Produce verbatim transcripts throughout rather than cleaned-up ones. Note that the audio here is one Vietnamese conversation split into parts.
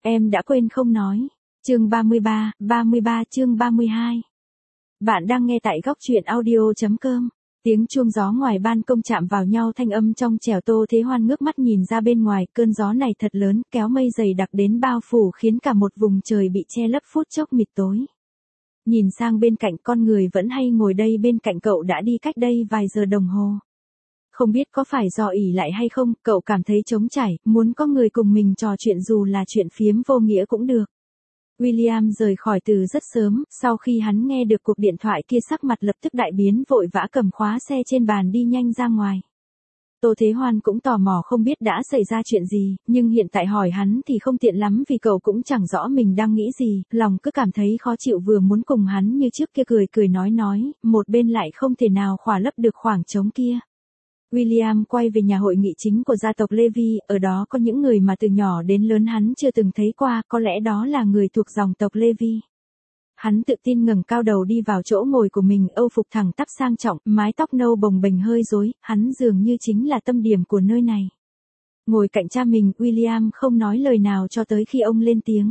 Em đã quên không nói. Chương ba mươi ba, ba mươi ba chương ba mươi hai. Bạn đang nghe tại góc truyện audio.com. Tiếng chuông gió ngoài ban công chạm vào nhau thanh âm trong trẻo. Tô Thế Hoan ngước mắt nhìn ra bên ngoài, cơn gió này thật lớn, kéo mây dày đặc đến bao phủ khiến cả một vùng trời bị che lấp phút chốc mịt tối. Nhìn sang bên cạnh, con người vẫn hay ngồi đây bên cạnh cậu đã đi cách đây vài giờ đồng hồ. Không biết có phải do ỷ lại hay không, cậu cảm thấy trống trải, muốn có người cùng mình trò chuyện dù là chuyện phiếm vô nghĩa cũng được. William rời khỏi từ rất sớm, sau khi hắn nghe được cuộc điện thoại kia sắc mặt lập tức đại biến, vội vã cầm khóa xe trên bàn đi nhanh ra ngoài. Tô Thế Hoan cũng tò mò không biết đã xảy ra chuyện gì, nhưng hiện tại hỏi hắn thì không tiện lắm vì cậu cũng chẳng rõ mình đang nghĩ gì, lòng cứ cảm thấy khó chịu, vừa muốn cùng hắn như trước kia cười cười nói nói, một bên lại không thể nào khỏa lấp được khoảng trống kia. William quay về nhà hội nghị chính của gia tộc Levy, ở đó có những người mà từ nhỏ đến lớn hắn chưa từng thấy qua, có lẽ đó là người thuộc dòng tộc Levy. Hắn tự tin ngẩng cao đầu đi vào chỗ ngồi của mình, âu phục thẳng tắp sang trọng, mái tóc nâu bồng bềnh hơi rối, hắn dường như chính là tâm điểm của nơi này. Ngồi cạnh cha mình, William không nói lời nào cho tới khi ông lên tiếng.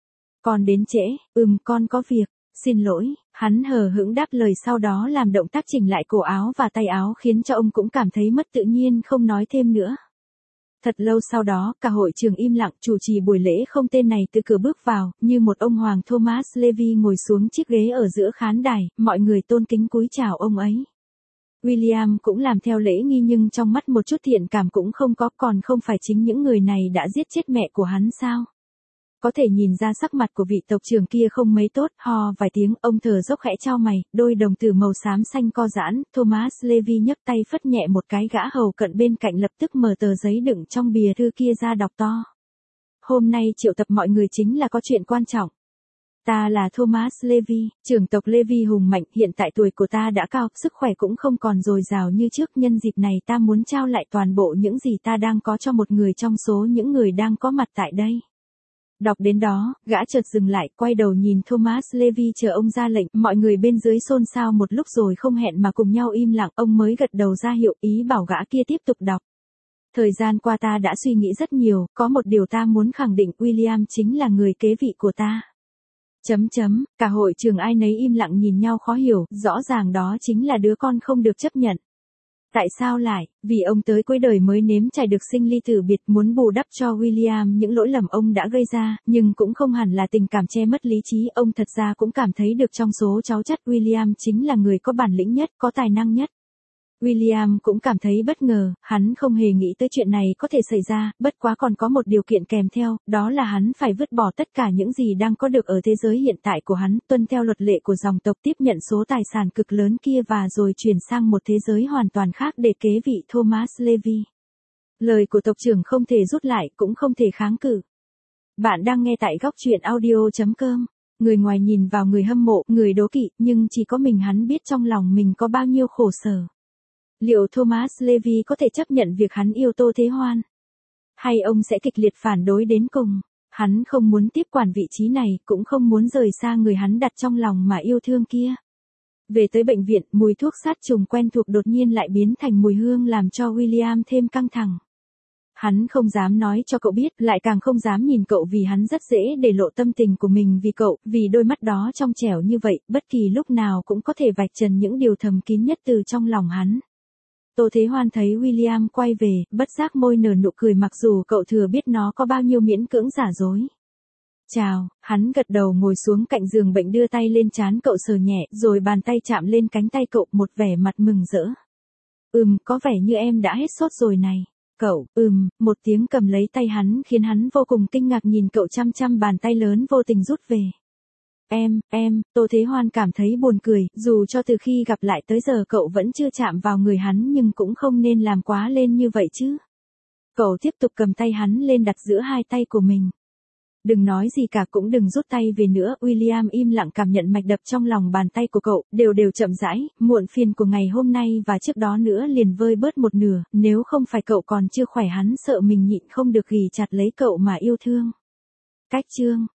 Con đến trễ, ừm con có việc. Xin lỗi, hắn hờ hững đáp lời, sau đó làm động tác chỉnh lại cổ áo và tay áo khiến cho ông cũng cảm thấy mất tự nhiên, không nói thêm nữa. Thật lâu sau đó, cả hội trường im lặng, chủ trì buổi lễ không tên này từ cửa bước vào, như một ông hoàng Thomas Levy ngồi xuống chiếc ghế ở giữa khán đài, mọi người tôn kính cúi chào ông ấy. William cũng làm theo lễ nghi nhưng trong mắt một chút thiện cảm cũng không có, còn không phải chính những người này đã giết chết mẹ của hắn sao? Có thể nhìn ra sắc mặt của vị tộc trưởng kia không mấy tốt, ho vài tiếng, ông thở dốc khẽ chau mày, đôi đồng tử màu xám xanh co giãn, Thomas Levy nhấc tay phất nhẹ một cái, gã hầu cận bên cạnh lập tức mở tờ giấy đựng trong bìa thư kia ra đọc to. Hôm nay triệu tập mọi người chính là có chuyện quan trọng. Ta là Thomas Levy, trưởng tộc Levy hùng mạnh, hiện tại tuổi của ta đã cao, sức khỏe cũng không còn dồi dào như trước, nhân dịp này ta muốn trao lại toàn bộ những gì ta đang có cho một người trong số những người đang có mặt tại đây. Đọc đến đó, gã chợt dừng lại, quay đầu nhìn Thomas Levy chờ ông ra lệnh, mọi người bên dưới xôn xao một lúc rồi không hẹn mà cùng nhau im lặng, ông mới gật đầu ra hiệu, ý bảo gã kia tiếp tục đọc. Thời gian qua ta đã suy nghĩ rất nhiều, có một điều ta muốn khẳng định, William chính là người kế vị của ta. Chấm chấm, cả hội trường ai nấy im lặng nhìn nhau khó hiểu, rõ ràng đó chính là đứa con không được chấp nhận. Tại sao lại? Vì ông tới cuối đời mới nếm trải được sinh ly tử biệt, muốn bù đắp cho William những lỗi lầm ông đã gây ra, nhưng cũng không hẳn là tình cảm che mất lý trí, ông thật ra cũng cảm thấy được trong số cháu chắt William chính là người có bản lĩnh nhất, có tài năng nhất. William cũng cảm thấy bất ngờ, hắn không hề nghĩ tới chuyện này có thể xảy ra, bất quá còn có một điều kiện kèm theo, đó là hắn phải vứt bỏ tất cả những gì đang có được ở thế giới hiện tại của hắn, tuân theo luật lệ của dòng tộc, tiếp nhận số tài sản cực lớn kia và rồi chuyển sang một thế giới hoàn toàn khác để kế vị Thomas Levy. Lời của tộc trưởng không thể rút lại, cũng không thể kháng cự. Bạn đang nghe tại góc truyện audio.com. Người ngoài nhìn vào người hâm mộ, người đố kỵ, nhưng chỉ có mình hắn biết trong lòng mình có bao nhiêu khổ sở. Liệu Thomas Levy có thể chấp nhận việc hắn yêu Tô Thế Hoan? Hay ông sẽ kịch liệt phản đối đến cùng? Hắn không muốn tiếp quản vị trí này, cũng không muốn rời xa người hắn đặt trong lòng mà yêu thương kia. Về tới bệnh viện, mùi thuốc sát trùng quen thuộc đột nhiên lại biến thành mùi hương làm cho William thêm căng thẳng. Hắn không dám nói cho cậu biết, lại càng không dám nhìn cậu vì hắn rất dễ để lộ tâm tình của mình vì cậu, vì đôi mắt đó trong trẻo như vậy, bất kỳ lúc nào cũng có thể vạch trần những điều thầm kín nhất từ trong lòng hắn. Tô Thế Hoan thấy William quay về, bất giác môi nở nụ cười mặc dù cậu thừa biết nó có bao nhiêu miễn cưỡng giả dối. Chào, hắn gật đầu ngồi xuống cạnh giường bệnh, đưa tay lên trán cậu sờ nhẹ, rồi bàn tay chạm lên cánh tay cậu, một vẻ mặt mừng rỡ. Ừm, có vẻ như em đã hết sốt rồi này. Cậu, ừm, một tiếng cầm lấy tay hắn khiến hắn vô cùng kinh ngạc nhìn cậu chăm chăm, bàn tay lớn vô tình rút về. Em, em, Tô Thế Hoan cảm thấy buồn cười, dù cho từ khi gặp lại tới giờ cậu vẫn chưa chạm vào người hắn nhưng cũng không nên làm quá lên như vậy chứ. Cậu tiếp tục cầm tay hắn lên đặt giữa hai tay của mình. Đừng nói gì cả, cũng đừng rút tay về nữa. William im lặng cảm nhận mạch đập trong lòng bàn tay của cậu, đều đều chậm rãi, muộn phiền của ngày hôm nay và trước đó nữa liền vơi bớt một nửa, nếu không phải cậu còn chưa khỏe hắn sợ mình nhịn không được ghì chặt lấy cậu mà yêu thương. Cách chương,